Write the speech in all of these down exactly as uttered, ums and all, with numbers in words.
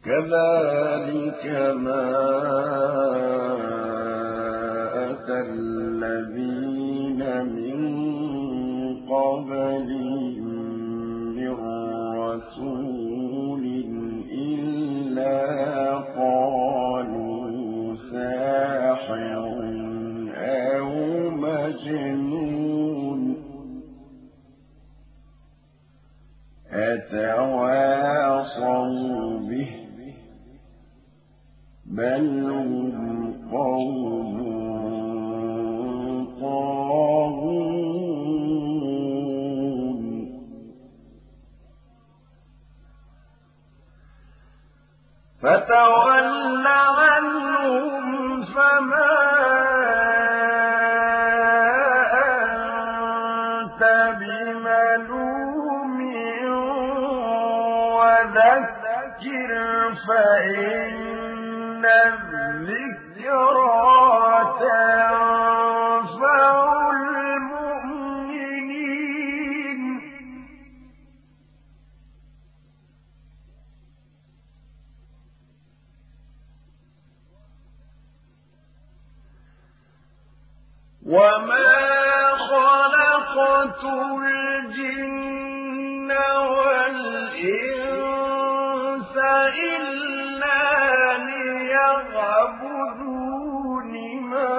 كذلك ما أتى الذين من قبلهم من رسول إلا قالوا ساحر أو مجنون أتواصوا به بل هم قوم طاغون فتول عنهم فما أنت بملوم وذكر فإن الذكرى تنفع المؤمنين وما خلقت الجن والإنس إلا ليعبدون ما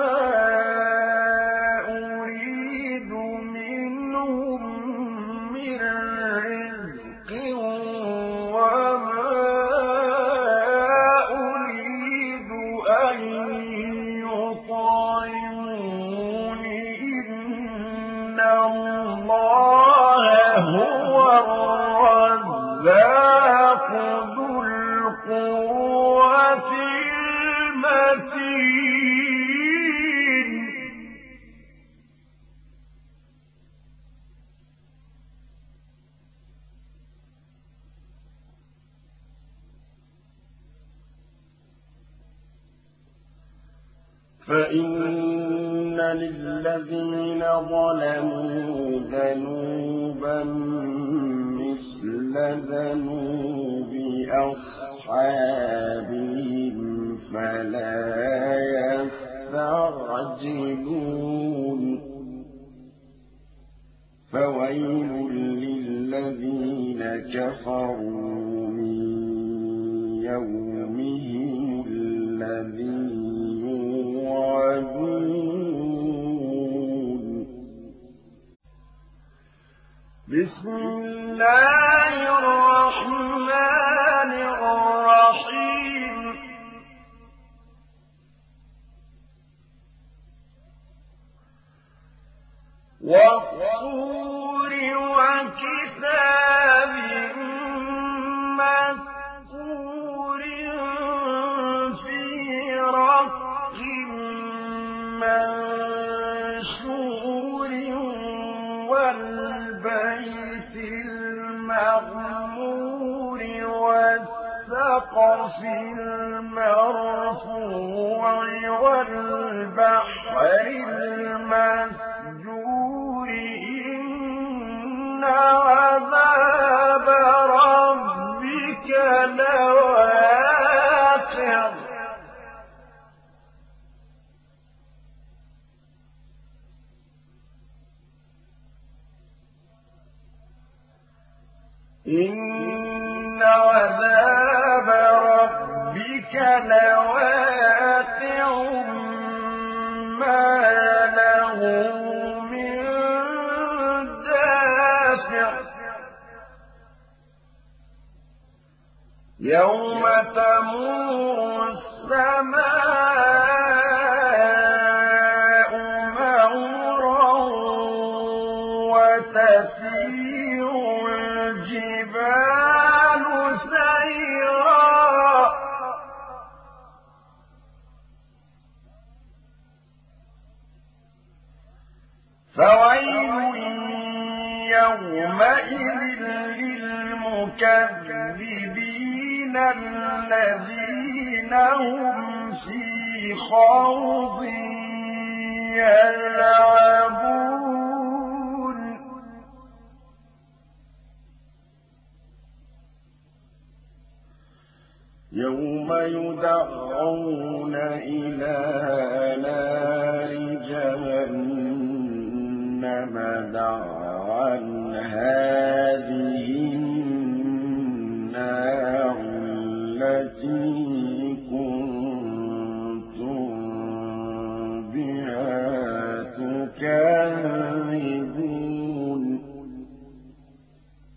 أريد منهم من رزق وما أريد أن يطعمون إن الله هو الرزاق ذو القوة المتين فإن للذين ظلموا ذنوبا مثل ذنوب أصحابهم فلا يستعجلون فويل للذين كفروا من يومهم الذي يوعدون بسم الله الرحمن الرحيم والطور وكتاب مسطور في رق منشور والبيت المعمور والسقف المرفوع والبحر المسجور إن عذاب ربك لواقع إن عذاب ربك لواقع ما له من دافع يوم تمور السماء مورا وتسير الجبال سيرا فويل يومئذ للمكذبين الذين هم في خوض يلعبون يوم يدعون إلى نار جهنم دعا